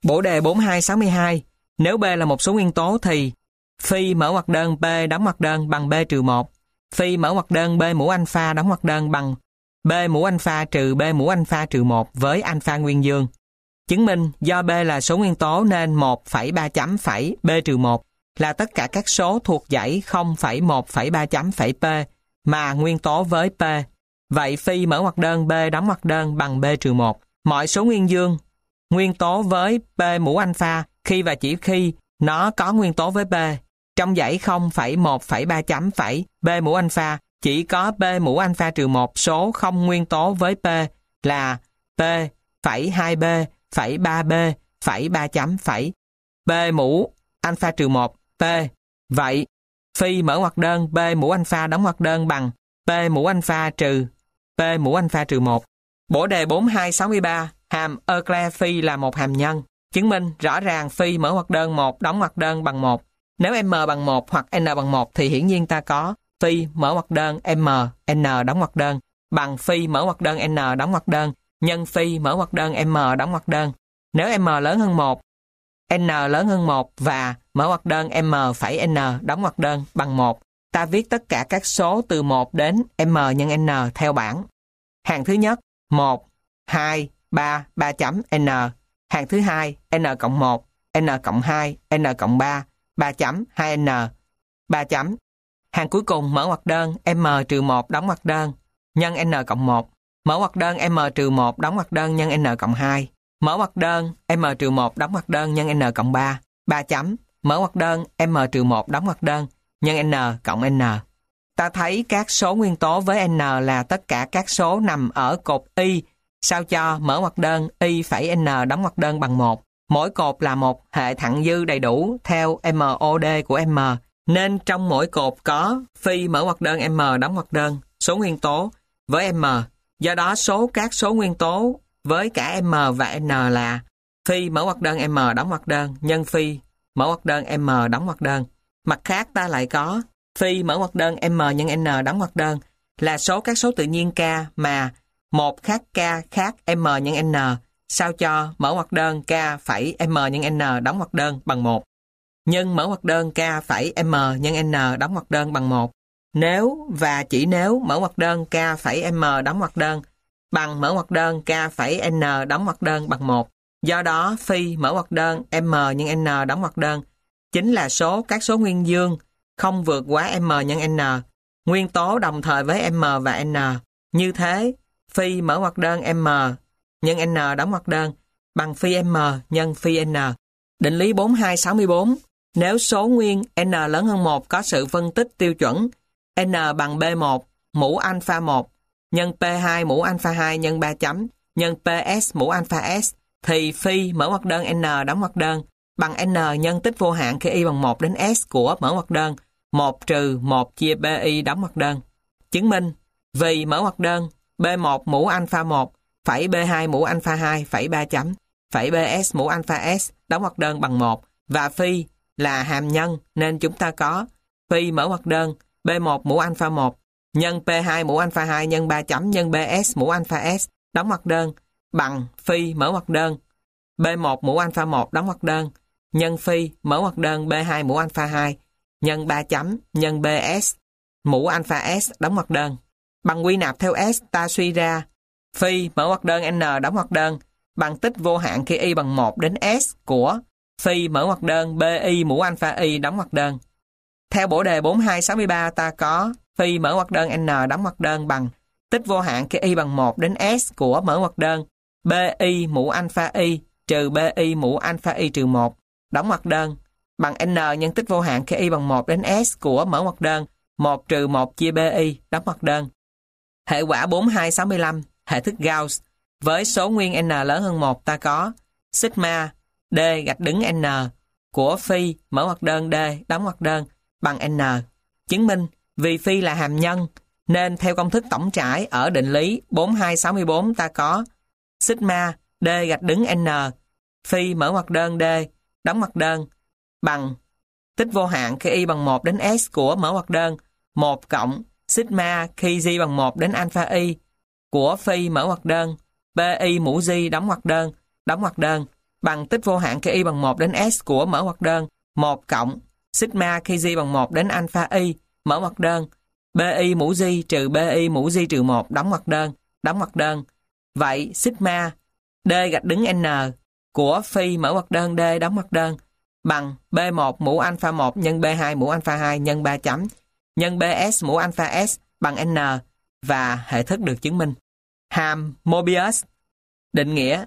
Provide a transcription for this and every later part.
Bổ đề 4262. Nếu B là một số nguyên tố thì phi mở ngoặc đơn B đóng ngoặc đơn bằng B trừ 1. Phi mở ngoặc đơn B mũ alpha đóng ngoặc đơn bằng B mũ alpha trừ B mũ alpha trừ 1 với alpha nguyên dương. Chứng minh do B là số nguyên tố nên 1,3 chấm phẩy B trừ 1 là tất cả các số thuộc dãy 0,1,3 chấm phẩy P mà nguyên tố với P. Vậy phi mở ngoặc đơn B đóng ngoặc đơn bằng B trừ 1. Mọi số nguyên dương, nguyên tố với P mũ alpha khi và chỉ khi nó có nguyên tố với P. Trong dãy 0,1,3 chấm phẩy B mũ alpha chỉ có B mũ alpha trừ 1 số không nguyên tố với P là P phẩy 2B phẩy 3B phẩy 3 chấm phẩy B mũ alpha trừ 1 P. Vậy phi mở ngoặc đơn B mũ alpha đóng ngoặc đơn bằng P mũ alpha trừ P mũ alpha trừ 1. Bổ đề 4263. Hàm Euclid phi là một hàm nhân. Chứng minh rõ ràng phi mở ngoặc đơn 1 đóng ngoặc đơn bằng 1. Nếu m bằng 1 hoặc n bằng 1 thì hiển nhiên ta có phi mở ngoặc đơn m, n đóng ngoặc đơn bằng phi mở ngoặc đơn n đóng ngoặc đơn nhân phi mở ngoặc đơn m đóng ngoặc đơn. Nếu m lớn hơn 1, n lớn hơn 1 và mở ngoặc đơn m phẩy n đóng ngoặc đơn bằng 1, ta viết tất cả các số từ 1 đến m nhân n theo bảng. Hàng thứ nhất 1, 2, 3, 3 chấm n. Hàng thứ hai n cộng 1, n cộng 2, n cộng 3, 3 chấm 2n, 3 chấm. Hàng cuối cùng mở ngoặc đơn m trừ 1 đóng ngoặc đơn nhân n cộng 1. Mở ngoặc đơn m trừ 1 đóng ngoặc đơn nhân n cộng 2. Mở ngoặc đơn m trừ 1 đóng ngoặc đơn nhân n cộng 3, 3 chấm. Mở ngoặc đơn m trừ 1 đóng ngoặc đơn nhân n cộng n. Ta thấy các số nguyên tố với n là tất cả các số nằm ở cột y, sao cho mở ngoặc đơn y phẩy n đóng ngoặc đơn bằng 1. Mỗi cột là một hệ thặng dư đầy đủ theo MOD của M, nên trong mỗi cột có phi mở ngoặc đơn M đóng ngoặc đơn số nguyên tố với M. Do đó số các số nguyên tố với cả M và N là phi mở ngoặc đơn M đóng ngoặc đơn nhân phi mở ngoặc đơn M đóng ngoặc đơn. Mặt khác ta lại có phi mở ngoặc đơn M nhân N đóng ngoặc đơn là số các số tự nhiên K mà một khác K khác M nhân N, sao cho mở ngoặc đơn K phẩy M nhân N đóng ngoặc đơn bằng 1. Nhưng mở ngoặc đơn K phẩy M nhân N đóng ngoặc đơn bằng 1. Nếu và chỉ nếu mở ngoặc đơn K phẩy M đóng ngoặc đơn bằng mở ngoặc đơn K phẩy N đóng ngoặc đơn bằng 1. Do đó phi mở ngoặc đơn M nhân N đóng ngoặc đơn chính là số các số nguyên dương không vượt quá M nhân N, nguyên tố đồng thời với M và N. Như thế, phi mở ngoặc đơn M nhân N đóng ngoặc đơn bằng phi M nhân phi N. Định lý 4264. Nếu số nguyên N lớn hơn 1 có sự phân tích tiêu chuẩn N bằng B1 mũ alpha 1 nhân P2 mũ alpha 2 nhân 3 chấm nhân PS mũ alpha S thì phi mở ngoặc đơn N đóng ngoặc đơn bằng N nhân tích vô hạn khi y bằng 1 đến S của mở ngoặc đơn 1 trừ 1 chia PI đóng ngoặc đơn. Chứng minh vì mở ngoặc đơn B1 mũ alpha 1 phẩy B2 mũ alpha 2 phẩy 3 chấm phẩy BS mũ alpha S đóng ngoặc đơn bằng 1 và phi là hàm nhân nên chúng ta có phi mở ngoặc đơn B1 mũ alpha 1 nhân P2 mũ alpha 2 nhân 3 chấm nhân BS mũ alpha S đóng ngoặc đơn bằng phi mở ngoặc đơn B1 mũ alpha 1 đóng ngoặc đơn nhân phi mở ngoặc đơn B2 mũ alpha 2 nhân 3 chấm nhân BS mũ alpha S đóng ngoặc đơn. Bằng quy nạp theo S ta suy ra phi mở ngoặc đơn N đóng ngoặc đơn bằng tích vô hạn khi y bằng 1 đến S của phi mở ngoặc đơn BI mũ alpha Y đóng ngoặc đơn. Theo bổ đề 4263 ta có phi mở ngoặc đơn N đóng ngoặc đơn bằng tích vô hạn khi y bằng 1 đến S của mở ngoặc đơn BI mũ alpha Y trừ BI mũ alpha Y trừ 1 đóng ngoặc đơn bằng N nhân tích vô hạn khi y bằng 1 đến S của mở ngoặc đơn 1 trừ 1 chia BI đóng ngoặc đơn. Hệ quả 4265, hệ thức Gauss. Với số nguyên N lớn hơn 1 ta có sigma D gạch đứng N của phi mở ngoặc đơn D đóng ngoặc đơn bằng N. Chứng minh vì phi là hàm nhân nên theo công thức tổng trải ở định lý 4264 ta có sigma D gạch đứng N phi mở ngoặc đơn D đóng ngoặc đơn bằng tích vô hạn khi y bằng 1 đến S của mở ngoặc đơn 1 cộng sigma khi G bằng 1 đến alpha Y của phi mở ngoặc đơn PI mũ G đóng ngoặc đơn bằng tích vô hạn khi y bằng 1 đến S của mở ngoặc đơn 1 cộng sigma khi G bằng 1 đến alpha y mở ngoặc đơn BI mũ G trừ BI mũ G trừ 1 đóng ngoặc đơn. Vậy sigma D gạch đứng N của phi mở ngoặc đơn D đóng ngoặc đơn bằng B1 mũ alpha 1 nhân B2 mũ alpha 2 nhân 3 chấm nhân BS mũ alpha S bằng N và hệ thức được chứng minh. Hàm Mobius. Định nghĩa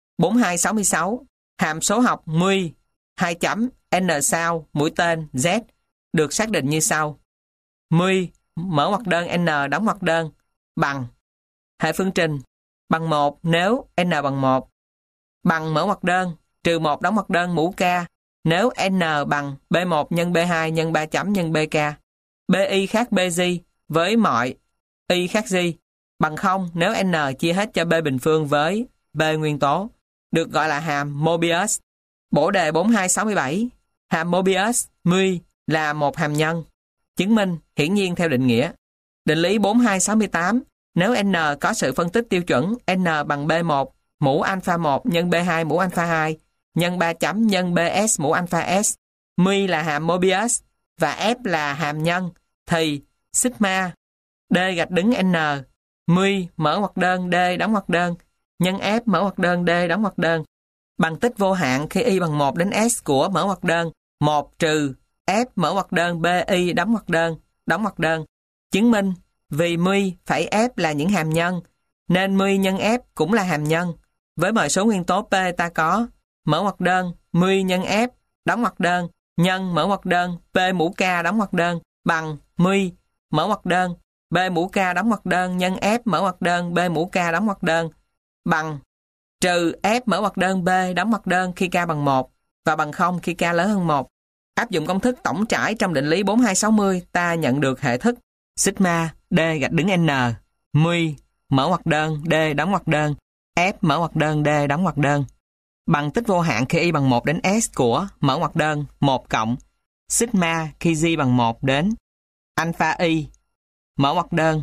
4266. Hàm số học μ 2 chấm N sao mũi tên Z được xác định như sau. μ mở ngoặc đơn N đóng ngoặc đơn bằng hệ phương trình bằng 1 nếu N bằng 1 bằng mở ngoặc đơn trừ 1 đóng ngoặc đơn mũ K nếu N bằng B1 nhân B2 nhân 3 chấm nhân BK. BI khác BG với mọi Y khác G bằng 0 nếu N chia hết cho B bình phương với B nguyên tố, được gọi là hàm Mobius. Bổ đề 4267. Hàm Mobius μ là một hàm nhân. Chứng minh hiển nhiên theo định nghĩa. Định lý 4268. Nếu N có sự phân tích tiêu chuẩn N bằng B1 mũ alpha 1 nhân B2 mũ alpha 2 nhân 3 chấm nhân BS mũ alpha S, μ là hàm Mobius và F là hàm nhân, thì sigma D gạch đứng N μ mở ngoặc đơn D đóng ngoặc đơn nhân F mở ngoặc đơn D đóng ngoặc đơn bằng tích vô hạn khi y bằng 1 đến S của mở ngoặc đơn 1 trừ F mở ngoặc đơn BI đóng ngoặc đơn. Chứng minh vì μ phẩy F là những hàm nhân nên μ nhân F cũng là hàm nhân. Với mọi số nguyên tố P ta có mở ngoặc đơn μ nhân F đóng ngoặc đơn nhân mở ngoặc đơn P mũ K đóng ngoặc đơn bằng μ mở ngoặc đơn B mũ K đóng ngoặc đơn nhân F mở ngoặc đơn B mũ K đóng ngoặc đơn bằng trừ F mở ngoặc đơn B đóng ngoặc đơn khi K bằng 1 và bằng 0 khi K lớn hơn 1. Áp dụng công thức tổng trải trong định lý 4260, ta nhận được hệ thức sigma D gạch đứng N μ mở ngoặc đơn D đóng ngoặc đơn F mở ngoặc đơn D đóng ngoặc đơn bằng tích vô hạn khi y bằng 1 đến S của mở ngoặc đơn 1 cộng sigma khi G bằng 1 đến alpha y mở ngoặc đơn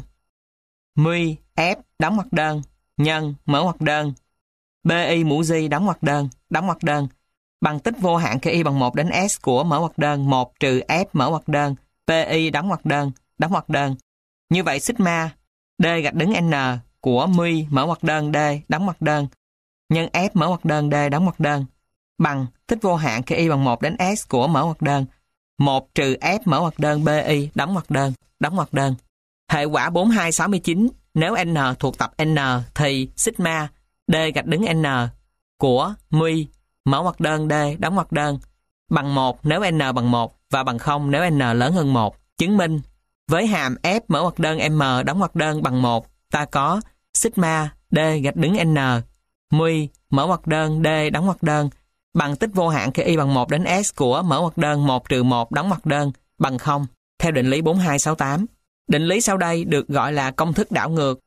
μ F đóng ngoặc đơn nhân mở ngoặc đơn BI mũ G đóng ngoặc đơn bằng tích vô hạn khi y bằng 1 đến S của mở ngoặc đơn 1 trừ F mở ngoặc đơn PI đóng ngoặc đơn. Như vậy sigma D gạch đứng N của μ mở ngoặc đơn D đóng ngoặc đơn nhân F mở ngoặc đơn D đóng ngoặc đơn bằng tích vô hạn khi y bằng 1 đến S của mở ngoặc đơn 1 trừ F mở ngoặc đơn BI đóng ngoặc đơn. Hệ quả 4269. Nếu N thuộc tập N thì sigma D gạch đứng N của μ mở ngoặc đơn D đóng ngoặc đơn bằng 1 nếu N bằng 1 và bằng 0 nếu N lớn hơn 1. Chứng minh với hàm F mở ngoặc đơn M đóng ngoặc đơn bằng 1, ta có sigma D gạch đứng N μ mở ngoặc đơn D đóng ngoặc đơn bằng tích vô hạn khi y bằng 1 đến S của mở ngoặc đơn 1 trừ 1 đóng ngoặc đơn bằng 0 theo định lý 4268. Định lý sau đây được gọi là công thức đảo ngược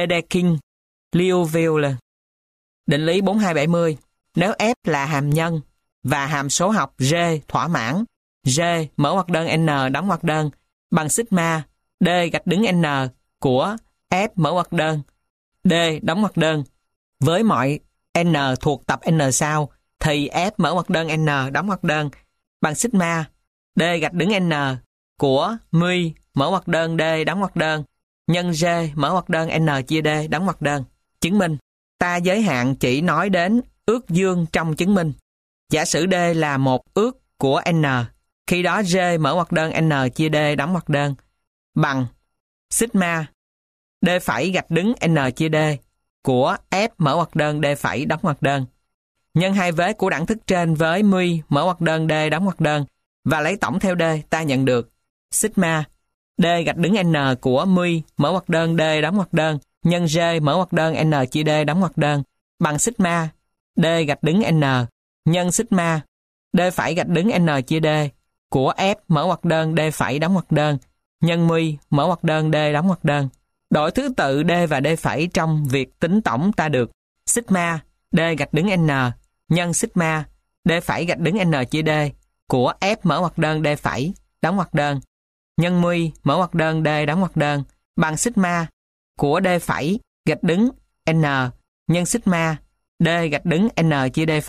Dedekind-Liouville. Định lý 4270. Nếu F là hàm nhân và hàm số học G thỏa mãn, G mở ngoặc đơn N đóng ngoặc đơn bằng sigma D gạch đứng N của F mở ngoặc đơn D đóng ngoặc đơn với mọi N thuộc tập N sau thì F mở ngoặc đơn N đóng ngoặc đơn bằng sigma D gạch đứng N của μ mở ngoặc đơn D đóng ngoặc đơn nhân G mở ngoặc đơn N chia D đóng ngoặc đơn. Chứng minh. Ta giới hạn chỉ nói đến ước dương trong chứng minh. Giả sử D là một ước của N, khi đó G mở ngoặc đơn N chia D đóng ngoặc đơn bằng sigma D phẩy gạch đứng N chia D của F mở ngoặc đơn D phẩy đóng ngoặc đơn nhân hai vế của đẳng thức trên với μ mở ngoặc đơn D đóng ngoặc đơn và lấy tổng theo D, ta nhận được sigma D gạch đứng N của μ mở ngoặc đơn D đóng ngoặc đơn nhân G mở ngoặc đơn N chia D đóng ngoặc đơn bằng sigma D gạch đứng N nhân sigma D phẩy gạch đứng N chia D của F mở ngoặc đơn D phẩy đóng ngoặc đơn nhân μ mở ngoặc đơn D đóng ngoặc đơn. Đổi thứ tự D và D phẩy trong việc tính tổng, ta được sigma D gạch đứng N nhân sigma D phẩy gạch đứng N chia D của F mở ngoặc đơn D phẩy đóng ngoặc đơn nhân μ mở ngoặc đơn D đóng ngoặc đơn bằng sigma của D phẩy gạch đứng N nhân sigma D gạch đứng N chia D phẩy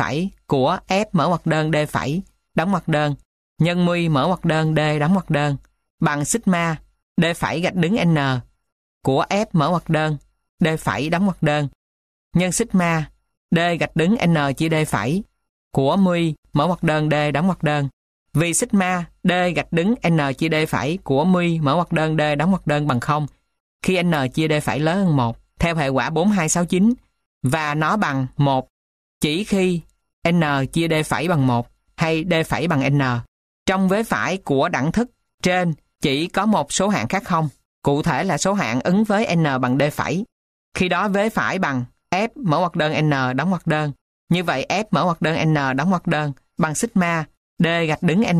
của F mở ngoặc đơn D phẩy đóng ngoặc đơn nhân mu mở ngoặc đơn D đóng ngoặc đơn bằng sigma D phẩy gạch đứng N của F mở ngoặc đơn D phẩy đóng ngoặc đơn nhân sigma D gạch đứng N chia D phẩy của mu mở ngoặc đơn D đóng ngoặc đơn. Vì sigma D gạch đứng N chia D phẩy của mu mở ngoặc đơn D đóng ngoặc đơn bằng 0 khi N chia D phẩy lớn hơn 1 theo hệ quả 4269 và nó bằng 1 chỉ khi N chia D phẩy bằng 1 hay D phẩy bằng N. Trong vế phải của đẳng thức trên chỉ có một số hạng khác không, cụ thể là số hạng ứng với N bằng D phẩy. Khi đó vế phải bằng F mở ngoặc đơn N đóng ngoặc đơn. Như vậy F mở ngoặc đơn N đóng ngoặc đơn bằng sigma D gạch đứng N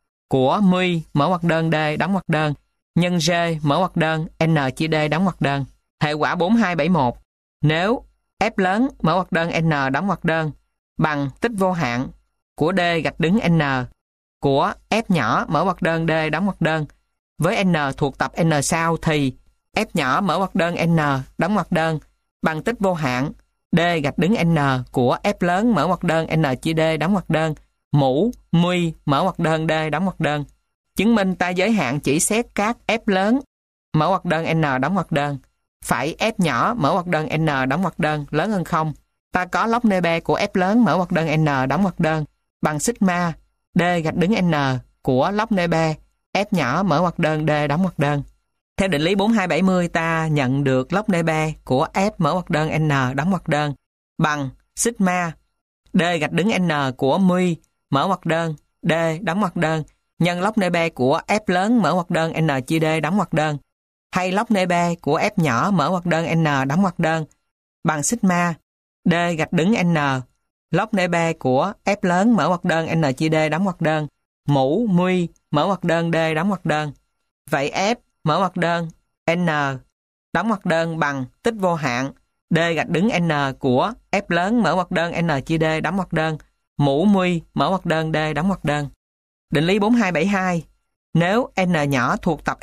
của mu mở ngoặc đơn D đóng ngoặc đơn nhân G mở ngoặc đơn N chia D đóng ngoặc đơn. Hệ quả 4271. Nếu F lớn mở ngoặc đơn N đóng ngoặc đơn bằng tích vô hạn của D gạch đứng N của F nhỏ mở ngoặc đơn D đóng ngoặc đơn với N thuộc tập N sau thì F nhỏ mở ngoặc đơn N đóng ngoặc đơn bằng tích vô hạn D gạch đứng N của F lớn mở ngoặc đơn N chia D đóng ngoặc đơn mũ mu mở ngoặc đơn D đóng ngoặc đơn. Chứng minh ta giới hạn chỉ xét các F lớn mở ngoặc đơn N đóng ngoặc đơn phải F nhỏ mở ngoặc đơn N đóng ngoặc đơn lớn hơn 0. Ta có log nb của F lớn mở ngoặc đơn N đóng ngoặc đơn bằng sigma D gạch đứng N của log nb F nhỏ mở ngoặc đơn D đóng ngoặc đơn. Theo định lý 4270 ta nhận được log nb của F mở ngoặc đơn N đóng ngoặc đơn bằng sigma D gạch đứng N của mu mở ngoặc đơn D đóng ngoặc đơn nhân log nb của F lớn mở ngoặc đơn N chia D đóng ngoặc đơn hay log nb của F nhỏ mở ngoặc đơn N đóng ngoặc đơn bằng sigma D gạch đứng N log nb của F lớn mở ngoặc đơn N chia D đóng ngoặc đơn mũ mu mở ngoặc đơn D đóng ngoặc đơn. Vậy F mở ngoặc đơn N đóng ngoặc đơn bằng tích vô hạn D gạch đứng N của F lớn mở ngoặc đơn N chia D đóng ngoặc đơn mũ mu mở ngoặc đơn D đóng ngoặc đơn. Định lý 4272. Nếu N nhỏ thuộc tập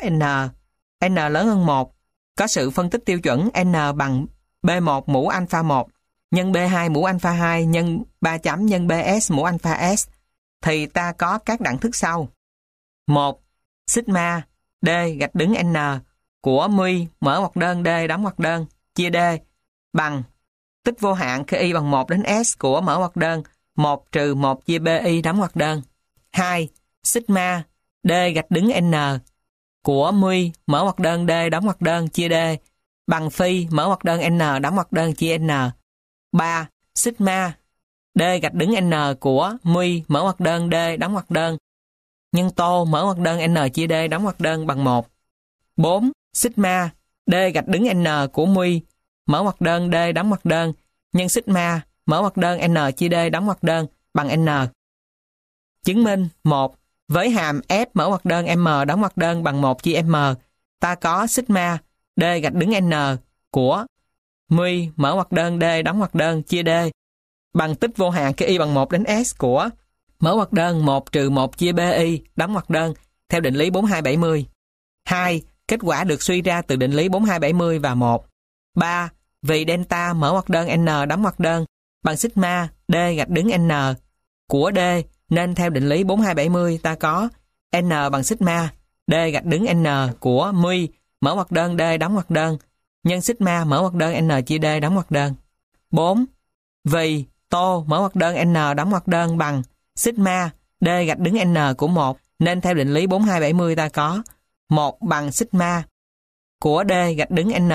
N lớn hơn 1 có sự phân tích tiêu chuẩn N bằng B1 mũ alpha 1 nhân B2 mũ alpha 2 nhân 3 chấm nhân BS mũ alpha S thì ta có các đẳng thức sau. 1. Sigma D gạch đứng N của mu mở ngoặc đơn D đóng ngoặc đơn chia D bằng tích vô hạn khi y bằng 1 đến S của mở ngoặc đơn 1 trừ 1 chia BI đóng ngoặc đơn. 2. Sigma D gạch đứng N của mu mở ngoặc đơn D đóng ngoặc đơn chia D bằng phi mở ngoặc đơn N đóng ngoặc đơn chia N. 3. Sigma D gạch đứng N của mu mở ngoặc đơn D đóng ngoặc đơn nhân tô mở ngoặc đơn N chia D đóng ngoặc đơn bằng 1. 4. Sigma D gạch đứng N của mu mở ngoặc đơn D đóng ngoặc đơn nhân sigma mở ngoặc đơn N chia D đóng ngoặc đơn bằng N. Chứng minh 1. Với hàm F mở ngoặc đơn M đóng ngoặc đơn bằng 1 chia M, ta có sigma D gạch đứng N của mu mở ngoặc đơn D đóng ngoặc đơn chia D bằng tích vô hạn khi y bằng 1 đến S của mở ngoặc đơn 1 trừ 1 chia BI đóng ngoặc đơn theo định lý 4270. 2. Kết quả được suy ra từ định lý 4270 và 1. 3. Vì delta mở ngoặc đơn N đóng ngoặc đơn bằng sigma D gạch đứng N của D nên theo định lý 4270 ta có N bằng sigma D gạch đứng N của mu mở ngoặc đơn D đóng ngoặc đơn nhân sigma mở ngoặc đơn N chia D đóng ngoặc đơn. 4. Vì tô mở ngoặc đơn N đóng ngoặc đơn bằng sigma D gạch đứng N của 1 nên theo định lý 4270 ta có 1 bằng sigma của D gạch đứng N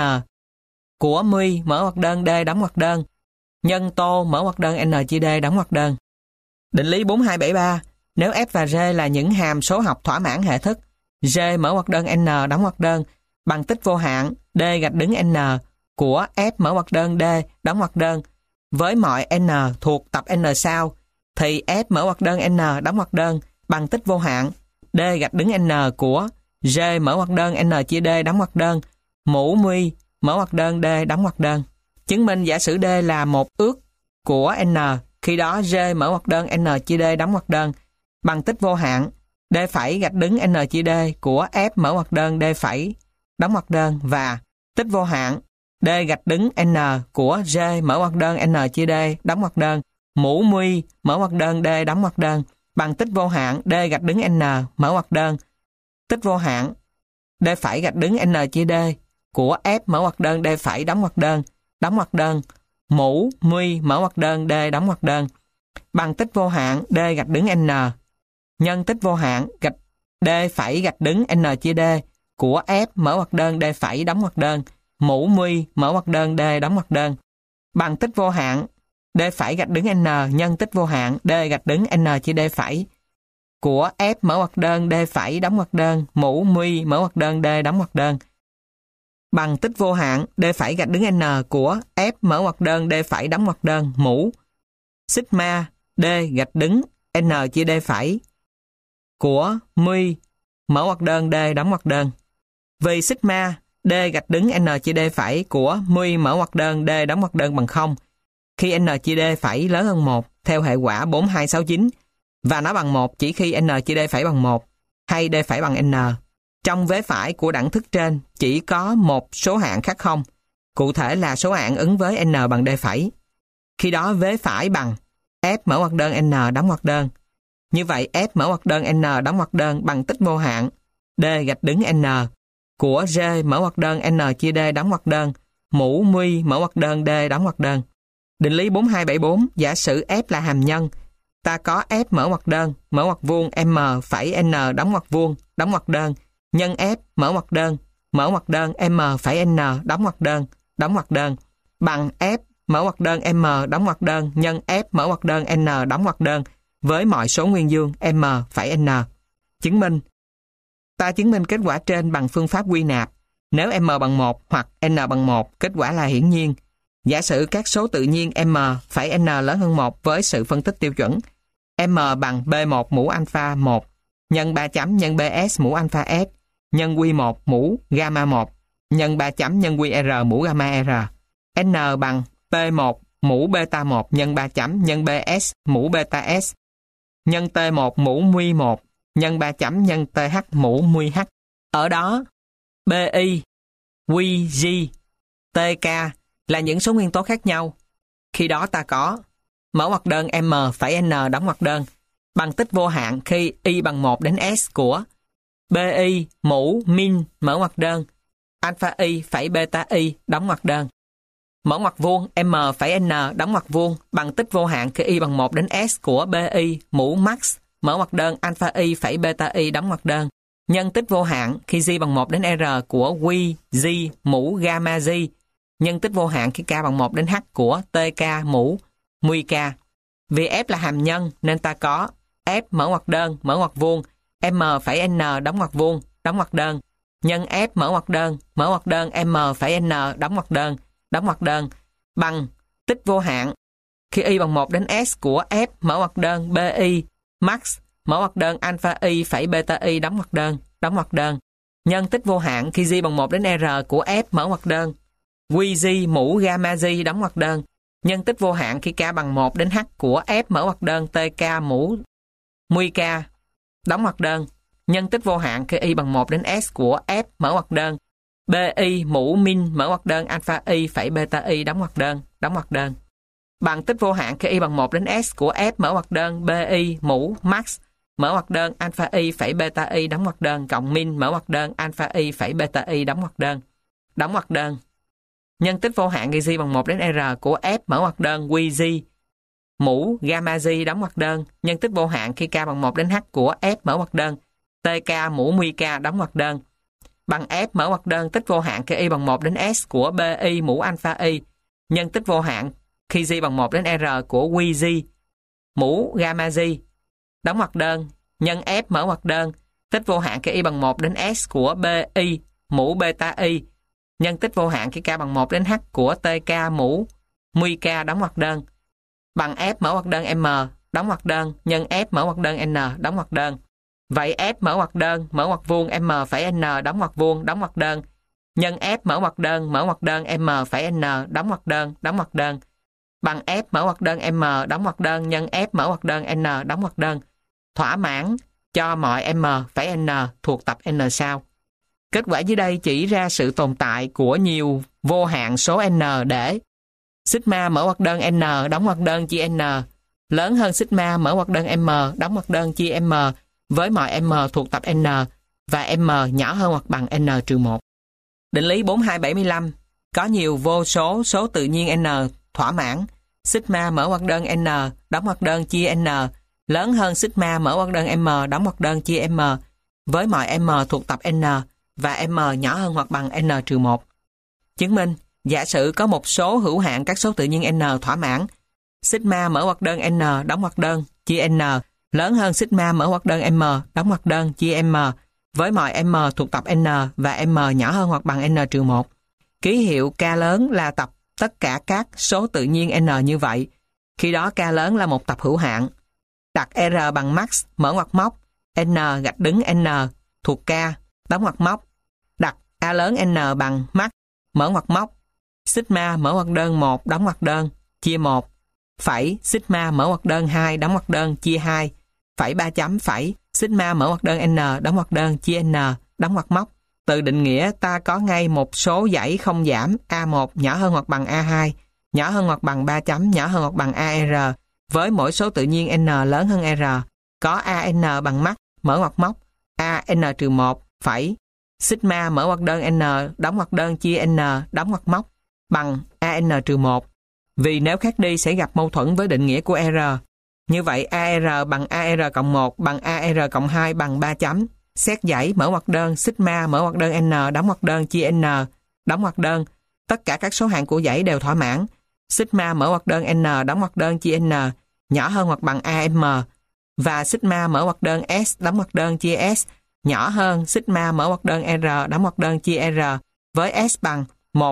của mu mở ngoặc đơn D đóng ngoặc đơn nhân tô mở ngoặc đơn N chia D đóng ngoặc đơn. Định lý 4273. Nếu F và G là những hàm số học thỏa mãn hệ thức G mở ngoặc đơn N đóng ngoặc đơn bằng tích vô hạn D gạch đứng N của F mở ngoặc đơn D đóng ngoặc đơn với mọi N thuộc tập N sau thì F mở ngoặc đơn N đóng ngoặc đơn bằng tích vô hạn D gạch đứng N của G mở ngoặc đơn N chia D đóng ngoặc đơn mũ mu mở ngoặc đơn D đóng ngoặc đơn. Chứng minh giả sử D là một ước của N, khi đó G mở ngoặc đơn N chia D đóng ngoặc đơn bằng tích vô hạn D phẩy gạch đứng N chia D của F mở ngoặc đơn D phẩy đóng ngoặc đơn và tích vô hạn D gạch đứng N của G mở ngoặc đơn N chia D đóng ngoặc đơn mũ nguy mở ngoặc đơn D đóng ngoặc đơn bằng tích vô hạn D gạch đứng N mở ngoặc đơn tích vô hạn D phẩy gạch đứng N chia D của F mở ngoặc đơn D phẩy đóng ngoặc đơn mũ nguy mở ngoặc đơn D đóng ngoặc đơn bằng tích vô hạn D gạch đứng N nhân tích vô hạn gạch D phẩy gạch đứng N chia D của F mở ngoặc đơn D phẩy đóng ngoặc đơn mũ nguy mở ngoặc đơn D đóng ngoặc đơn bằng tích vô hạn D phẩy gạch đứng N nhân tích vô hạn D gạch đứng N chia D phẩy của F mở ngoặc đơn D phẩy đóng ngoặc đơn mũ nguy mở ngoặc đơn D đóng ngoặc đơn bằng tích vô hạn D phẩy gạch đứng N của F mở ngoặc đơn D phẩy đóng ngoặc đơn mũ sigma D gạch đứng N chia D phẩy của nguy mở ngoặc đơn D đóng ngoặc đơn vì sigma D gạch đứng N chia D phẩy của nguy mở ngoặc đơn D đóng ngoặc đơn bằng 0 khi N chia D phẩy lớn hơn 1 theo hệ quả 4269 và nó bằng 1 chỉ khi N chia D phẩy bằng 1 hay D phẩy bằng N. Trong vế phải của đẳng thức trên chỉ có một số hạng khác 0, cụ thể là số hạng ứng với N bằng D phẩy. Khi đó vế phải bằng F mở ngoặc đơn N đóng ngoặc đơn. Như vậy F mở ngoặc đơn N đóng ngoặc đơn bằng tích vô hạn D gạch đứng N của G mở ngoặc đơn N chia D đóng ngoặc đơn mũ nguy mở ngoặc đơn D đóng ngoặc đơn. Định lý 4274 giả sử F là hàm nhân, ta có F mở ngoặc vuông M phẩy N đóng ngoặc đơn nhân F mở ngoặc đơn M phẩy N đóng ngoặc đơn bằng F mở ngoặc đơn M đóng ngoặc đơn nhân F mở ngoặc đơn N đóng ngoặc đơn với mọi số nguyên dương M phẩy N. Chứng minh. Ta chứng minh kết quả trên bằng phương pháp quy nạp. Nếu M bằng 1 hoặc N bằng 1, kết quả là hiển nhiên. Giả sử các số tự nhiên M phẩy N lớn hơn 1 với sự phân tích tiêu chuẩn. M bằng B1 mũ alpha 1 nhân 3 chấm nhân BS mũ alpha S nhân Q1 mũ gamma 1 nhân 3 chấm nhân QR mũ gamma R. N bằng P1 mũ beta 1 nhân 3 chấm nhân BS mũ beta S nhân T1 mũ Q1 nhân 3 chấm nhân TH mũ Q H. Ở đó, BI, QG, TK là những số nguyên tố khác nhau. Khi đó ta có mở ngoặc đơn M phẩy N đóng ngoặc đơn bằng tích vô hạn khi Y bằng 1 đến S của BI mũ min mở ngoặc đơn alpha Y phẩy beta Y đóng ngoặc đơn. Mở ngoặc vuông M phẩy N đóng ngoặc vuông bằng tích vô hạn khi Y bằng 1 đến S của BI mũ max mở ngoặc đơn alpha Y phẩy beta Y đóng ngoặc đơn nhân tích vô hạn khi G bằng 1 đến R của Q G mũ gamma G nhân tích vô hạn khi K bằng 1 đến H của TK mũ nguy K. Vì F là hàm nhân nên ta có F mở ngoặc vuông M phẩy N đóng ngoặc đơn nhân F mở ngoặc đơn M phẩy N đóng ngoặc đơn bằng tích vô hạn khi Y bằng 1 đến S của F mở ngoặc đơn BI max mở ngoặc đơn alpha Y phẩy beta Y đóng ngoặc đơn nhân tích vô hạn khi G bằng 1 đến R của F mở ngoặc đơn QG mũ gamma G đóng ngoặc đơn nhân tích vô hạn khi K bằng 1 đến H của F mở ngoặc đơn TK mũ nguy K đóng ngoặc đơn nhân tích vô hạn khi Y bằng 1 đến S của F mở ngoặc đơn BI mũ min mở ngoặc đơn alpha Y phẩy beta Y đóng ngoặc đơn bằng tích vô hạn khi Y bằng 1 đến S của F mở ngoặc đơn BI mũ max mở ngoặc đơn alpha Y phẩy beta Y đóng ngoặc đơn cộng min mở ngoặc đơn alpha Y phẩy beta Y đóng ngoặc đơn nhân tích vô hạn khi G bằng 1 đến R của F mở ngoặc đơn QG mũ gamma G đóng ngoặc đơn nhân tích vô hạn khi K bằng 1 đến H của F mở ngoặc đơn TK mũ nguy K đóng ngoặc đơn bằng F mở ngoặc đơn tích vô hạn khi Y bằng 1 đến S của BI mũ alpha Y nhân tích vô hạn khi G bằng 1 đến R của QG mũ gamma G đóng ngoặc đơn nhân F mở ngoặc đơn tích vô hạn khi Y bằng 1 đến S của BI mũ beta Y nhân tích vô hạn khi K bằng 1 đến H của TK mũ nguy K đóng ngoặc đơn bằng F mở ngoặc đơn M đóng ngoặc đơn nhân F mở ngoặc đơn N đóng ngoặc đơn. Vậy F mở ngoặc vuông M phẩy N đóng ngoặc đơn nhân F mở ngoặc đơn M phẩy N đóng ngoặc đơn bằng F mở ngoặc đơn M đóng ngoặc đơn nhân F mở ngoặc đơn N đóng ngoặc đơn thỏa mãn cho mọi M phẩy N thuộc tập N sau. Kết quả dưới đây chỉ ra sự tồn tại của nhiều vô hạn số N để sigma mở ngoặc đơn N đóng ngoặc đơn chia N lớn hơn sigma mở ngoặc đơn m đóng ngoặc đơn chia m với mọi m thuộc tập n và m nhỏ hơn hoặc bằng n trừ 1. Định lý 4275. Có nhiều vô số số tự nhiên n thỏa mãn. Sigma mở ngoặc đơn n đóng ngoặc đơn chia n lớn hơn sigma mở ngoặc đơn m đóng ngoặc đơn chia m với mọi m thuộc tập n và m nhỏ hơn hoặc bằng n trừ 1. Chứng minh, giả sử có một số hữu hạn các số tự nhiên n thỏa mãn. Sigma mở ngoặc đơn n đóng ngoặc đơn chia n lớn hơn sigma mở ngoặc đơn m đóng ngoặc đơn chia m với mọi m thuộc tập n và m nhỏ hơn hoặc bằng n trừ 1. Ký hiệu k lớn là tập tất cả các số tự nhiên n như vậy. Khi đó k lớn là một tập hữu hạn. Đặt r bằng max mở ngoặc móc n gạch đứng n thuộc k đóng ngoặc móc. Đặt a lớn n bằng max mở ngoặc móc sigma mở ngoặc đơn 1 đóng ngoặc đơn chia 1 phẩy sigma mở ngoặc đơn 2 đóng ngoặc đơn chia 2 phẩy 3 chấm phẩy sigma mở ngoặc đơn n đóng ngoặc đơn chia n đóng ngoặc móc. Từ định nghĩa ta có ngay một số dãy không giảm A1 nhỏ hơn hoặc bằng A2 nhỏ hơn hoặc bằng 3 chấm nhỏ hơn hoặc bằng AR với mỗi số tự nhiên n lớn hơn R. Có AN bằng max mở ngoặc móc AN trừ 1 phẩy sigma mở ngoặc đơn n đóng ngoặc đơn chia n đóng ngoặc móc bằng AN trừ 1. Vì nếu khác đi sẽ gặp mâu thuẫn với định nghĩa của R. Như vậy AR bằng AR cộng 1 bằng AR cộng 2 bằng 3 chấm. Xét dãy mở ngoặc đơn sigma mở ngoặc đơn n đóng ngoặc đơn chia n đóng ngoặc đơn. Tất cả các số hạng của dãy đều thỏa mãn. Sigma mở ngoặc đơn n đóng ngoặc đơn chia n nhỏ hơn hoặc bằng AM và sigma mở ngoặc đơn S đóng ngoặc đơn chia S nhỏ hơn sigma mở ngoặc đơn R đóng ngoặc đơn chia R với S bằng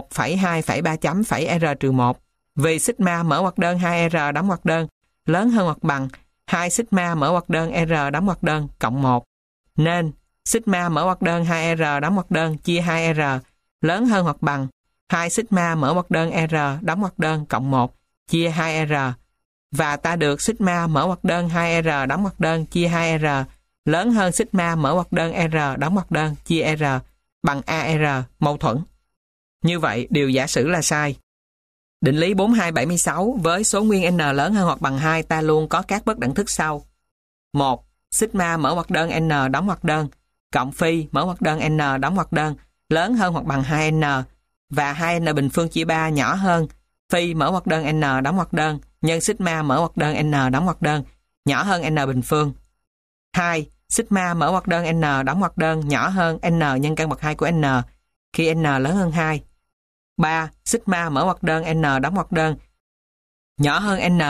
1,2,3 chấm phẩy R trừ 1. Vì sigma mở ngoặc đơn 2R đóng ngoặc đơn lớn hơn hoặc bằng 2 sigma mở ngoặc đơn R đóng ngoặc đơn cộng 1. Nên sigma mở ngoặc đơn 2R đóng ngoặc đơn chia 2R lớn hơn hoặc bằng 2 sigma mở ngoặc đơn R đóng ngoặc đơn cộng 1 chia 2R và ta được sigma mở ngoặc đơn 2R đóng ngoặc đơn chia 2R lớn hơn sigma mở ngoặc đơn R đóng ngoặc đơn chia R bằng AR mâu thuẫn. Như vậy, điều giả sử là sai. Định lý 4276 với số nguyên n lớn hơn hoặc bằng 2 ta luôn có các bất đẳng thức sau. 1. Sigma mở ngoặc đơn n đóng ngoặc đơn cộng phi mở ngoặc đơn n đóng ngoặc đơn lớn hơn hoặc bằng 2n và 2n bình phương chia 3 nhỏ hơn phi mở ngoặc đơn n đóng ngoặc đơn nhân sigma mở ngoặc đơn n đóng ngoặc đơn nhỏ hơn n bình phương. 2. Sigma mở ngoặc đơn n đóng ngoặc đơn nhỏ hơn n nhân căn bậc 2 của n khi n lớn hơn 2. 3. Sigma mở ngoặc đơn n đóng ngoặc đơn nhỏ hơn n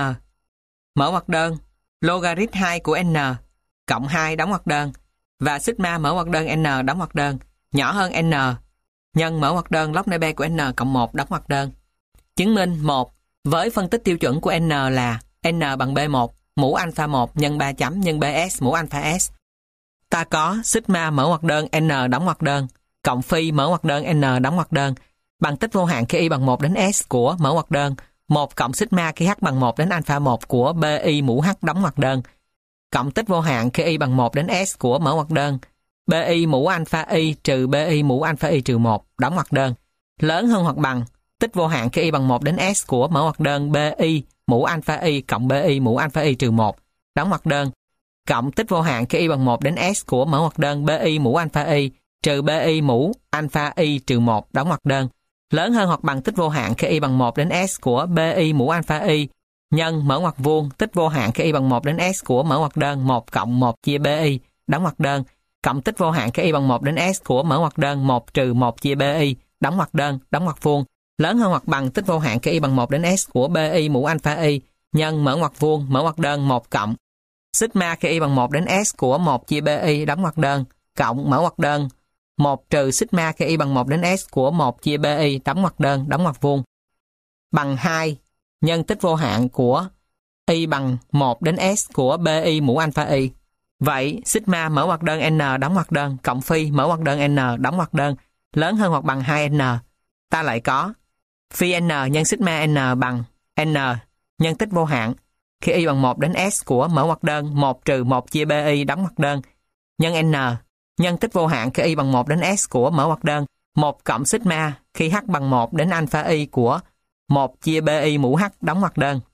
mở ngoặc đơn logarit 2 của n cộng 2 đóng ngoặc đơn và sigma mở ngoặc đơn n đóng ngoặc đơn nhỏ hơn n nhân mở ngoặc đơn log n b của n cộng 1 đóng ngoặc đơn. Chứng minh 1. Với phân tích tiêu chuẩn của n là n bằng B1 mũ alpha 1 nhân 3 chấm nhân BS mũ alpha S. Ta có sigma mở ngoặc đơn n đóng ngoặc đơn cộng phi mở ngoặc đơn n đóng ngoặc đơn bằng tích vô hạn khi y bằng 1 đến S của mở ngoặc đơn 1 cộng sigma khi h bằng 1 đến alpha 1 của BI mũ h đóng ngoặc đơn cộng tích vô hạn khi y bằng 1 đến S của mở ngoặc đơn BI mũ alpha y trừ BI mũ alpha y trừ 1 đóng ngoặc đơn lớn hơn hoặc bằng tích vô hạn khi y bằng 1 đến S của mở ngoặc đơn BI mũ alpha y cộng BI mũ alpha y trừ 1 đóng ngoặc đơn cộng tích vô hạn khi y bằng 1 đến S của mở ngoặc đơn BI mũ alpha y trừ BI mũ alpha y trừ 1 đóng ngoặc đơn lớn hơn hoặc bằng tích vô hạn khi y bằng 1 đến S của BI mũ alpha y nhân mở ngoặc vuông tích vô hạn khi y bằng 1 đến S của mở ngoặc đơn 1 cộng 1 chia BI đóng ngoặc đơn cộng tích vô hạn khi y bằng 1 đến S của mở ngoặc đơn 1 trừ 1 chia BI đóng ngoặc đơn đóng ngoặc vuông lớn hơn hoặc bằng tích vô hạn khi y bằng 1 đến S của BI mũ alpha y nhân mở ngoặc vuông mở ngoặc đơn 1 cộng sigma khi y bằng 1 đến S của 1 chia BI đóng ngoặc đơn cộng mở ngoặc đơn 1 trừ sigma khi y bằng 1 đến S của 1 chia BI đóng ngoặc đơn đóng ngoặc vuông bằng 2 nhân tích vô hạn của y bằng 1 đến S của BI mũ alpha y. Vậy sigma mở ngoặc đơn n đóng ngoặc đơn cộng phi mở ngoặc đơn n đóng ngoặc đơn lớn hơn hoặc bằng 2n. Ta lại có phi n nhân sigma n bằng n nhân tích vô hạn khi y bằng 1 đến S của mở ngoặc đơn 1 trừ 1 chia BI đóng ngoặc đơn nhân n nhân tích vô hạn khi y bằng 1 đến S của mở ngoặc đơn 1 cộng sigma khi h bằng 1 đến alpha y của 1 chia BI mũ h đóng ngoặc đơn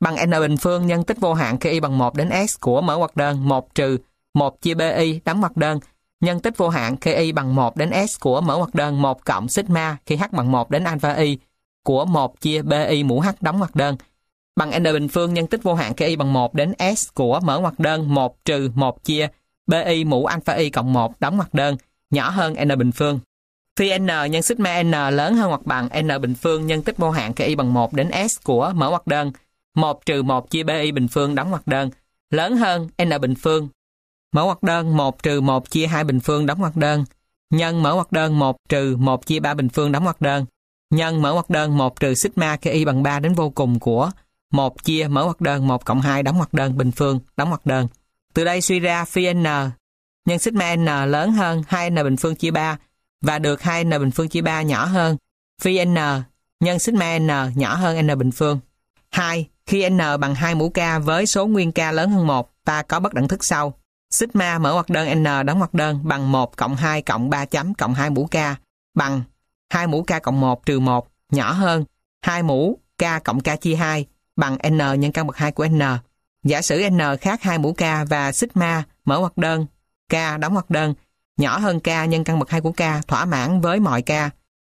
bằng n bình phương nhân tích vô hạn khi y bằng 1 đến s của mở ngoặc đơn 1 trừ 1 chia bi đóng ngoặc đơn nhân tích vô hạn khi y bằng 1 đến s của mở ngoặc đơn 1 cộng sigma khi h bằng 1 đến alpha y của 1 chia bi mũ h đóng ngoặc đơn bằng n bình phương nhân tích vô hạn khi y bằng 1 đến s của mở ngoặc đơn 1 trừ 1 chia bi mũ alpha y cộng 1 đóng ngoặc đơn nhỏ hơn n bình phương. Phi n nhân sigma n lớn hơn hoặc bằng n bình phương nhân tích vô hạn khi y bằng 1 đến s của mở ngoặc đơn 1 trừ 1 chia bi bình phương đóng ngoặc đơn lớn hơn n bình phương mở ngoặc đơn 1 trừ 1 chia 2 bình phương đóng ngoặc đơn nhân mở ngoặc đơn 1 trừ 1 chia 3 bình phương đóng ngoặc đơn nhân mở ngoặc đơn 1 trừ sigma khi y bằng 3 đến vô cùng của 1 chia mở ngoặc đơn 1 cộng 2 đóng ngoặc đơn bình phương đóng ngoặc đơn. Từ đây suy ra phi n nhân sigma n lớn hơn 2n bình phương chia 3 và được 2n bình phương chia 3 nhỏ hơn phi n nhân sigma n nhỏ hơn n bình phương. 2. Khi n bằng 2 mũ k với số nguyên k lớn hơn 1, ta có bất đẳng thức sau. Sigma mở ngoặc đơn n đóng ngoặc đơn bằng 1 cộng 2 cộng 3 chấm cộng 2 mũ k bằng 2 mũ k cộng 1 trừ 1 nhỏ hơn 2 mũ k cộng k chia 2 bằng n nhân căn bậc 2 của n. Giả sử n khác 2 mũ k và sigma mở ngoặc đơn k đóng ngoặc đơn nhỏ hơn k nhân căn bậc 2 của k thỏa mãn với mọi k.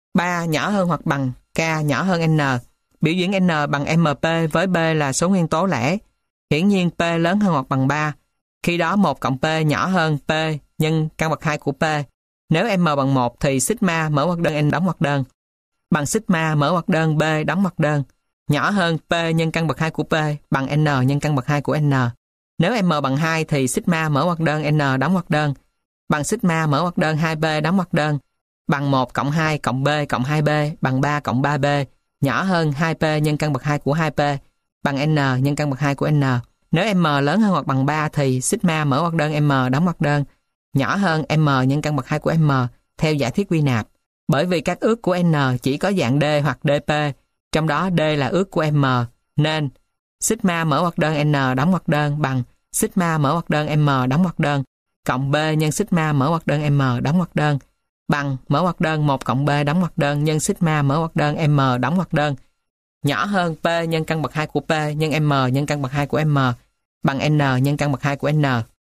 3 nhỏ hơn hoặc bằng k nhỏ hơn n. Biểu diễn n bằng mp với b là số nguyên tố lẻ. Hiển nhiên p lớn hơn hoặc bằng 3. Khi đó 1 cộng p nhỏ hơn p nhân căn bậc 2 của p. Nếu m bằng 1 thì sigma mở ngoặc đơn n đóng ngoặc đơn bằng sigma mở ngoặc đơn b đóng ngoặc đơn nhỏ hơn p nhân căn bậc 2 của p bằng n nhân căn bậc 2 của n. Nếu m bằng 2 thì sigma mở ngoặc đơn n đóng ngoặc đơn bằng sigma mở ngoặc đơn 2b đóng ngoặc đơn bằng 1 cộng 2 cộng b cộng 2b bằng 3 cộng 3b nhỏ hơn 2p nhân căn bậc 2 của 2p bằng n nhân căn bậc 2 của n. Nếu m lớn hơn hoặc bằng 3 thì sigma mở ngoặc đơn m đóng ngoặc đơn nhỏ hơn m nhân căn bậc 2 của m theo giả thiết quy nạp. Bởi vì các ước của n chỉ có dạng d hoặc dp, trong đó d là ước của m, nên sigma mở ngoặc đơn n đóng ngoặc đơn bằng sigma mở ngoặc đơn m đóng ngoặc đơn cộng b nhân sigma mở ngoặc đơn m đóng ngoặc đơn bằng mở ngoặc đơn 1 cộng b đóng ngoặc đơn nhân sigma mở ngoặc đơn m đóng ngoặc đơn nhỏ hơn p nhân căn bậc 2 của p nhân m nhân căn bậc 2 của m bằng n nhân căn bậc 2 của n.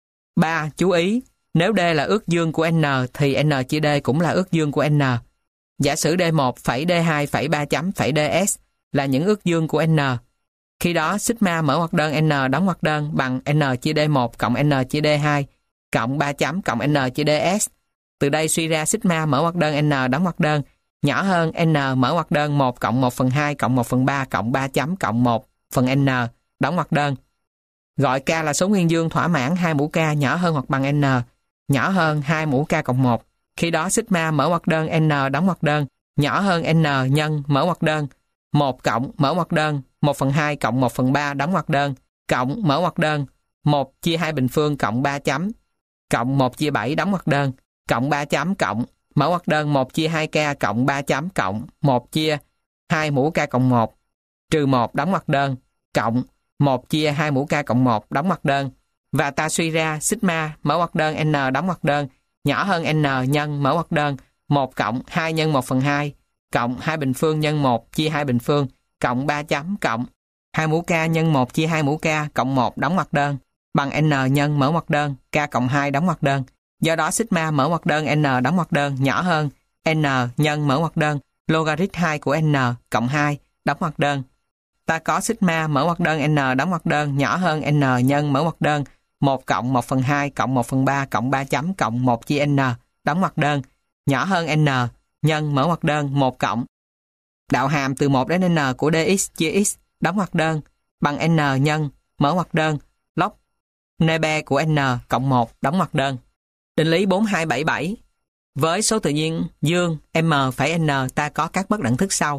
3. Chú ý, nếu d là ước dương của n thì n chia d cũng là ước dương của n. Giả sử d1 phẩy d2 phẩy 3 chấm phẩy ds là những ước dương của n. Khi đó sigma mở ngoặc đơn n đóng ngoặc đơn bằng n chia d1 cộng n chia d2 cộng 3 chấm cộng n chia ds. Từ đây suy ra sigma mở ngoặc đơn n đóng ngoặc đơn nhỏ hơn n mở ngoặc đơn 1 cộng 1 phần 2 cộng 1 phần 3 cộng 3 chấm cộng 1 phần n đóng ngoặc đơn. Gọi k là số nguyên dương thỏa mãn 2 mũ k nhỏ hơn hoặc bằng n nhỏ hơn 2 mũ k cộng 1. Khi đó sigma mở ngoặc đơn n đóng ngoặc đơn nhỏ hơn n nhân mở ngoặc đơn 1 cộng mở ngoặc đơn 1 phần 2 cộng 1 phần 3 đóng ngoặc đơn cộng mở ngoặc đơn 1 chia 2 bình phương cộng 3 chấm cộng 1 chia 7 đóng ngoặc đơn cộng 3 chấm cộng mở ngoặc đơn 1 chia 2k cộng 3 chấm cộng 1 chia 2 mũ k cộng 1 trừ 1 đóng ngoặc đơn cộng 1 chia 2 mũ k cộng 1 đóng ngoặc đơn. Và ta suy ra sigma mở ngoặc đơn n đóng ngoặc đơn nhỏ hơn n nhân mở ngoặc đơn 1 cộng 2 nhân 1 phần 2 cộng 2 bình phương nhân 1 chia 2 bình phương cộng 3 chấm cộng 2 mũ k nhân 1 chia 2 mũ k cộng 1 đóng ngoặc đơn bằng n nhân mở ngoặc đơn k cộng 2 đóng ngoặc đơn. Do đó sigma mở ngoặc đơn n đóng ngoặc đơn nhỏ hơn n nhân mở ngoặc đơn logarit 2 của n cộng 2 đóng ngoặc đơn. Ta có sigma mở ngoặc đơn n đóng ngoặc đơn nhỏ hơn n nhân mở ngoặc đơn 1 cộng 1 phần 2 cộng 1 phần 3 cộng 3 chấm cộng 1 chia n đóng ngoặc đơn nhỏ hơn n nhân mở ngoặc đơn 1 cộng đạo hàm từ 1 đến n của dx chia x đóng ngoặc đơn bằng n nhân mở ngoặc đơn log nebe của n cộng 1 đóng ngoặc đơn. Định lý 4277. Với số tự nhiên dương m phẩy n ta có các bất đẳng thức sau.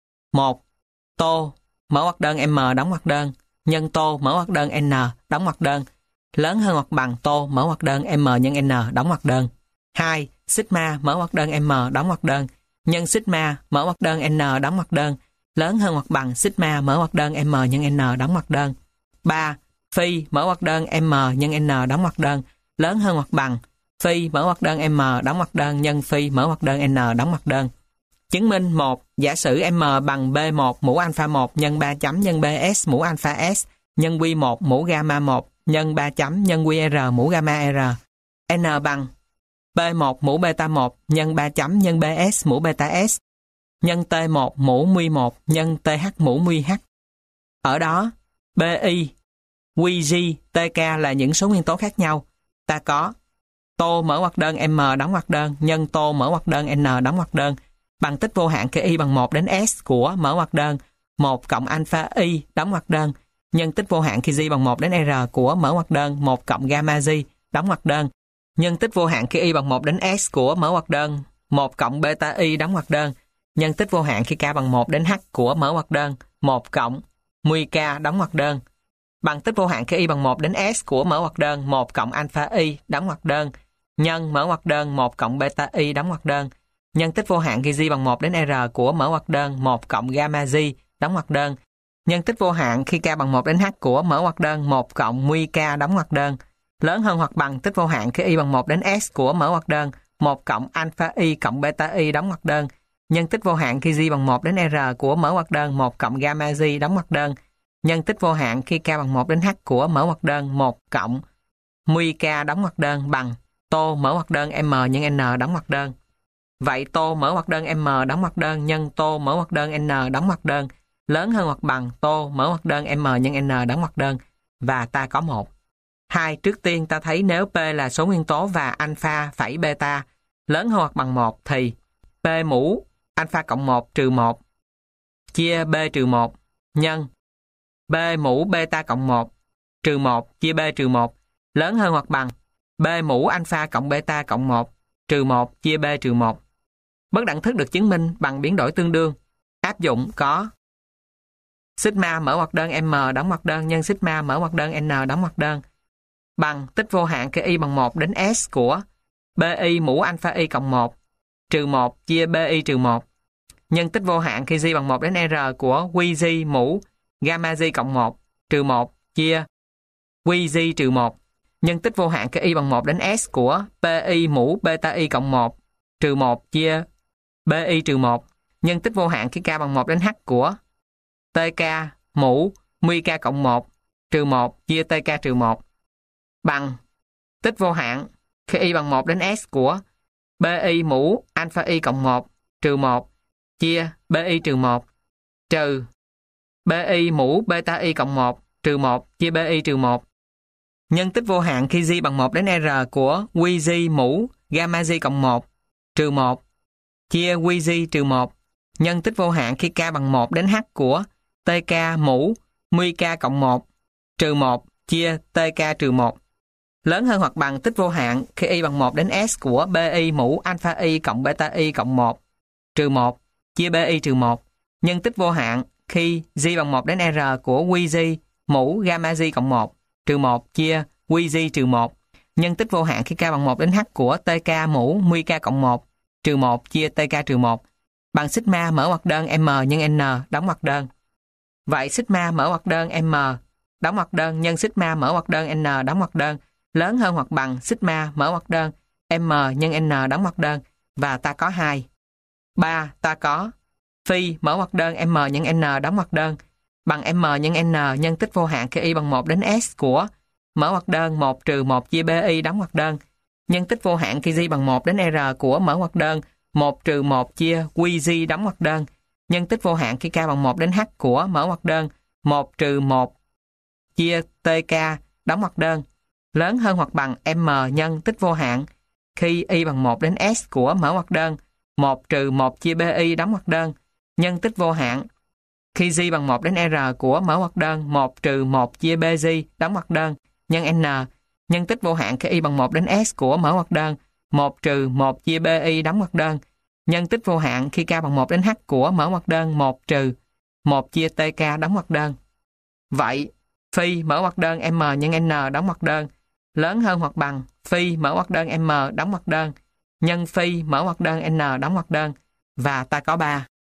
1. Tô mở ngoặc đơn m đóng ngoặc đơn nhân tô mở ngoặc đơn n đóng ngoặc đơn lớn hơn hoặc bằng tô mở ngoặc đơn m nhân n đóng ngoặc đơn. 2. Sigma mở ngoặc đơn m đóng ngoặc đơn nhân sigma mở ngoặc đơn n đóng ngoặc đơn lớn hơn hoặc bằng sigma mở ngoặc đơn m nhân n đóng ngoặc đơn. 3. Phi mở ngoặc đơn m nhân n đóng ngoặc đơn lớn hơn hoặc bằng phi mở ngoặc đơn m đóng ngoặc đơn nhân phi mở ngoặc đơn n đóng ngoặc đơn. Chứng minh 1. Giả sử M bằng B1 mũ alpha 1 nhân 3 chấm nhân BS mũ alpha S nhân Q1 mũ gamma 1 nhân 3 chấm nhân QR mũ gamma R. N bằng P1 mũ beta 1 nhân 3 chấm nhân BS mũ beta S nhân T1 mũ μ1 nhân TH mũ μh. Ở đó, BI, QG, TK là những số nguyên tố khác nhau. Ta có tô mở ngoặc đơn M đóng ngoặc đơn nhân tô mở ngoặc đơn N đóng ngoặc đơn bằng tích vô hạn khi y bằng 1 đến S của mở ngoặc đơn 1 cộng alpha y đóng ngoặc đơn nhân tích vô hạn khi G bằng 1 đến R của mở ngoặc đơn 1 cộng gamma G đóng ngoặc đơn nhân tích vô hạn khi y bằng 1 đến S của mở ngoặc đơn 1 cộng beta y đóng ngoặc đơn nhân tích vô hạn khi K bằng 1 đến H của mở ngoặc đơn 1 cộng μk đóng ngoặc đơn bằng tích vô hạn khi y bằng 1 đến S của mở ngoặc đơn 1 cộng alpha y đóng ngoặc đơn nhân mở ngoặc đơn 1 cộng beta y đóng ngoặc đơn nhân tích vô hạn khi G bằng 1 đến R của mở ngoặc đơn 1 cộng gamma G đóng ngoặc đơn nhân tích vô hạn khi K bằng 1 đến H của mở ngoặc đơn 1 cộng μk đóng ngoặc đơn lớn hơn hoặc bằng tích vô hạn khi y bằng 1 đến S của mở ngoặc đơn 1 cộng alpha y cộng beta y đóng ngoặc đơn nhân tích vô hạn khi G bằng 1 đến R của mở ngoặc đơn 1 cộng gamma G đóng ngoặc đơn nhân tích vô hạn khi K bằng 1 đến H của mở ngoặc đơn 1 cộng μk đóng ngoặc đơn bằng tô mở ngoặc đơn M nhân N đóng ngoặc đơn. Vậy tô mở ngoặc đơn M đóng ngoặc đơn nhân tô mở ngoặc đơn N đóng ngoặc đơn lớn hơn hoặc bằng tô mở ngoặc đơn M nhân N đóng ngoặc đơn và ta có 1. 2. Trước tiên ta thấy nếu P là số nguyên tố và alpha phẩy beta lớn hơn hoặc bằng 1 thì P mũ alpha cộng 1 trừ 1 chia B trừ 1 nhân B mũ beta cộng 1 trừ 1 chia B trừ 1 lớn hơn hoặc bằng B mũ alpha cộng beta cộng 1 trừ 1 chia B trừ 1. Bất đẳng thức được chứng minh bằng biến đổi tương đương. Áp dụng có sigma mở ngoặc đơn M đóng ngoặc đơn nhân sigma mở ngoặc đơn N đóng ngoặc đơn bằng tích vô hạn khi y bằng 1 đến S của BI mũ alpha y cộng 1 trừ 1 chia BI trừ 1 nhân tích vô hạn khi G bằng 1 đến R của QG mũ gamma G cộng 1 trừ 1 chia QG trừ 1 nhân tích vô hạn khi y bằng 1 đến S của PI mũ beta y cộng 1 trừ 1 chia BI trừ 1 nhân tích vô hạn khi K bằng 1 đến H của TK mũ μk cộng 1 trừ 1 chia TK trừ 1 bằng tích vô hạn khi y bằng 1 đến S của BI mũ alpha y cộng 1 trừ 1 chia BI trừ 1 trừ BI mũ beta y cộng 1 trừ 1 chia BI trừ 1 nhân tích vô hạn khi G bằng 1 đến R của QG mũ gamma G cộng 1 trừ 1 chia QG trừ 1 nhân tích vô hạn khi K bằng 1 đến H của TK mũ μk cộng 1 trừ 1 chia TK trừ 1 lớn hơn hoặc bằng tích vô hạn khi y bằng 1 đến S của BI mũ alpha y cộng beta y cộng 1 trừ 1 chia BI trừ 1 nhân tích vô hạn khi G bằng 1 đến R của QG mũ gamma G cộng 1 trừ 1 chia QG trừ 1 nhân tích vô hạn khi K bằng 1 đến H của TK mũ μk cộng 1 trừ 1 chia TK trừ 1 bằng sigma mở ngoặc đơn M nhân N đóng ngoặc đơn. Vậy sigma mở ngoặc đơn M đóng ngoặc đơn nhân sigma mở ngoặc đơn N đóng ngoặc đơn lớn hơn hoặc bằng sigma mở ngoặc đơn M nhân N đóng ngoặc đơn và ta có 2. 3. Ta có phi mở ngoặc đơn M nhân N đóng ngoặc đơn bằng M nhân N nhân tích vô hạn khi y bằng 1 đến S của mở ngoặc đơn 1 trừ 1 chia BI đóng ngoặc đơn nhân tích vô hạn khi G bằng 1 đến R của mở ngoặc đơn 1 trừ 1 chia QG đóng ngoặc đơn nhân tích vô hạn khi K bằng 1 đến H của mở ngoặc đơn 1 trừ 1 chia TK đóng ngoặc đơn lớn hơn hoặc bằng M nhân tích vô hạn khi y bằng 1 đến S của mở ngoặc đơn 1 trừ 1 chia BI đóng ngoặc đơn nhân tích vô hạn khi G bằng 1 đến R của mở ngoặc đơn 1 trừ 1 chia BG đóng ngoặc đơn nhân N nhân tích vô hạn khi y bằng 1 đến S của mở ngoặc đơn 1 trừ 1 chia BI đóng ngoặc đơn nhân tích vô hạn khi K bằng 1 đến H của mở ngoặc đơn 1 trừ 1 chia TK đóng ngoặc đơn. Vậy phi mở ngoặc đơn M nhân N đóng ngoặc đơn lớn hơn hoặc bằng phi mở ngoặc đơn M đóng ngoặc đơn nhân phi mở ngoặc đơn N đóng ngoặc đơn và ta có 3.